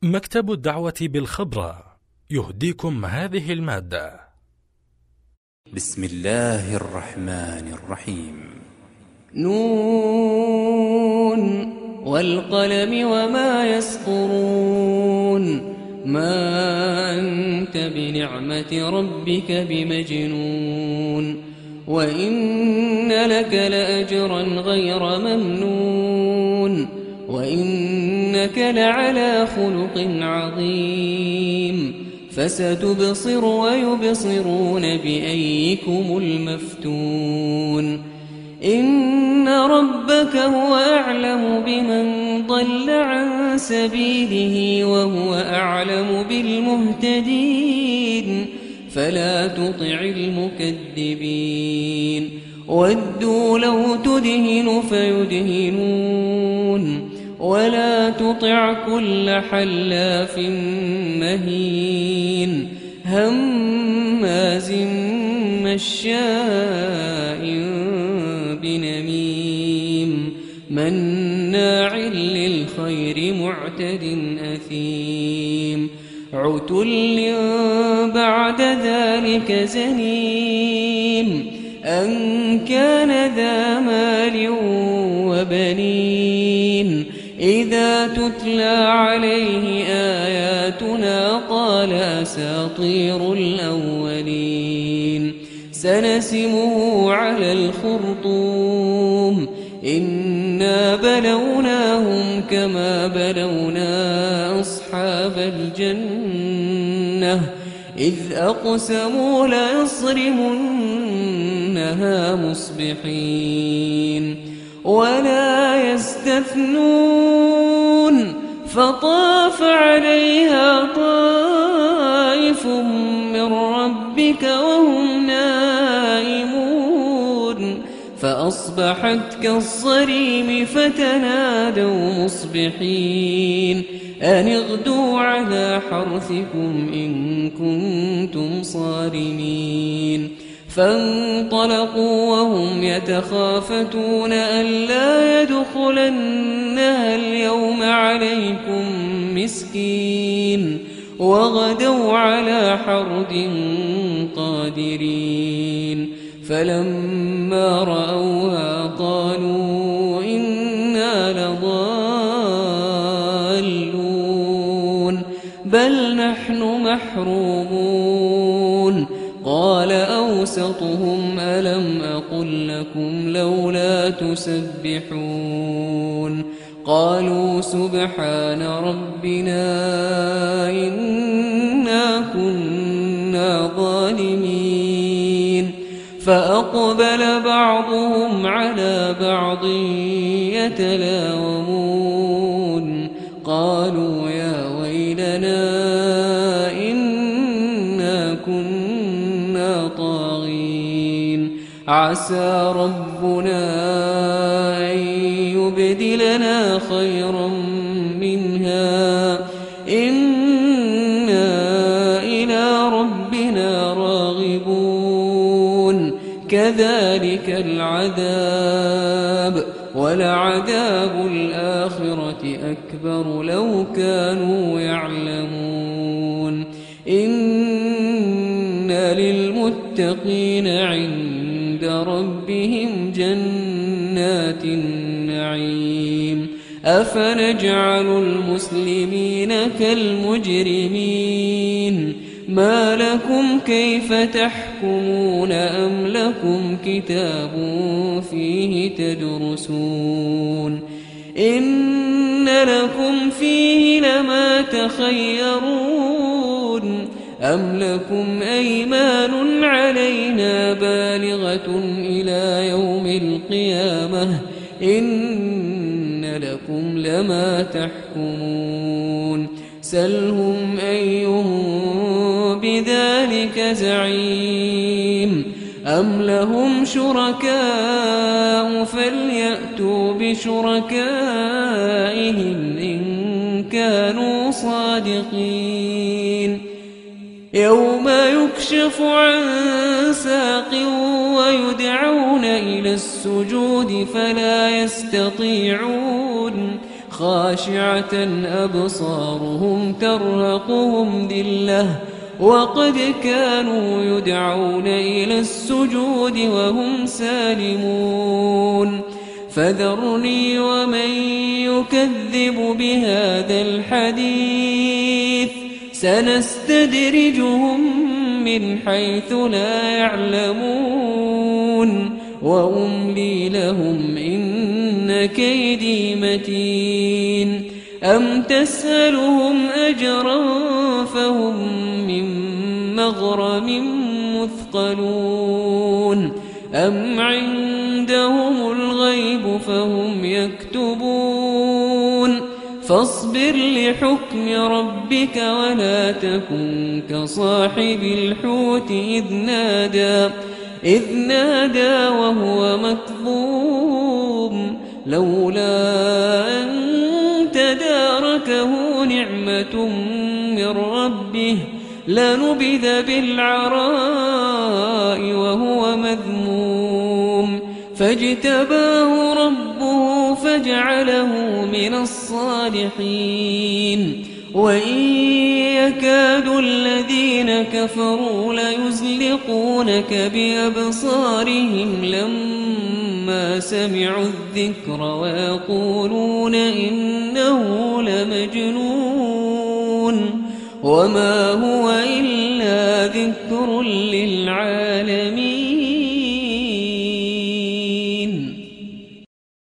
مكتب الدعوة بالخبرة يهديكم هذه المادة. بسم الله الرحمن الرحيم. نون والقلم وما يسطرون. ما أنت بنعمة ربك بمجنون. وإن لك لأجرا غير ممنون. وإنك لعلى خلق عظيم. فستبصر ويبصرون بأيكم المفتون. إن ربك هو أعلم بمن ضل عن سبيله وهو أعلم بالمهتدين. فلا تطع المكذبين. ودوا لو تدهن فيدهنون. ولا تطع كل حلاف مهين هماز مشاء بنميم مناع للخير معتد أثيم عتل بعد ذلك زنيم أن كان ذا مال وبنين. إذا تتلى عليه آياتنا قال أساطير الأولين. سنسمه على الخرطوم. إنا بلوناهم كما بلونا أصحاب الجنة إذ أقسموا ليصرمنها مصبحين ولا يستثنون. فطاف عليها طائف من ربك وهم نائمون فأصبحت كالصريم فتنادوا مصبحين أن اغدوا على حرثكم إن كنتم صارمين. فانطلقوا وهم يتخافتون ألا يدخلنها اليوم عليكم مسكين وغدوا على حرد قادرين. فلما رأوها قالوا إنا لضالون بل نحن محرومون. قال أوسطهم ألم أقل لكم لولا تسبحون. قالوا سبحان ربنا إنا كنا ظالمين. فأقبل بعضهم على بعض يتلاومون قالوا يا ويلنا إنا كنا طاغين. عسى ربنا أن يبدلنا خيرا منها إنا إلى ربنا راغبون. كذلك العذاب ولعذاب الآخرة أكبر لو كانوا يعلمون. إن للمتقين عند ربهم جنات النعيم. أفنجعل المسلمين كالمجرمين. ما لكم كيف تحكمون أم لكم كتاب فيه تدرسون. إن لكم فيه لما تخيرون. أم لكم أيمان علينا بالغة إلى يوم القيامة إن لكم لما تحكمون. سلهم أيهم بذلك زعيم. أم لهم شركاء فليأتوا بشركائهم إن كانوا صادقين. يوم يكشف عن ساق ويدعون إلى السجود فلا يستطيعون خاشعة أبصارهم ترهقهم ذلة وقد كانوا يدعون إلى السجود وهم سالمون فذرني ومن يكذب بهذا الحديث سنستدرجهم من حيث لا يعلمون وأملي لهم إن كيدي متين أم تسألهم أجرا فهم من مغرم مثقلون أم عندهم الغيب فهم يكتبون فاصبر لحكم ربك ولا تكن كصاحب الحوت إذ نادى وهو مكظوم لولا أن تداركه نعمة من ربه لنبذ بالعراء وهو مذموم فاجتباه ربه فجعله من الصالحين وإن يكاد الذين كفروا ليزلقونك بأبصارهم لما سمعوا الذكر ويقولون إنه لمجنون وما هو إلا ذكر للعالمين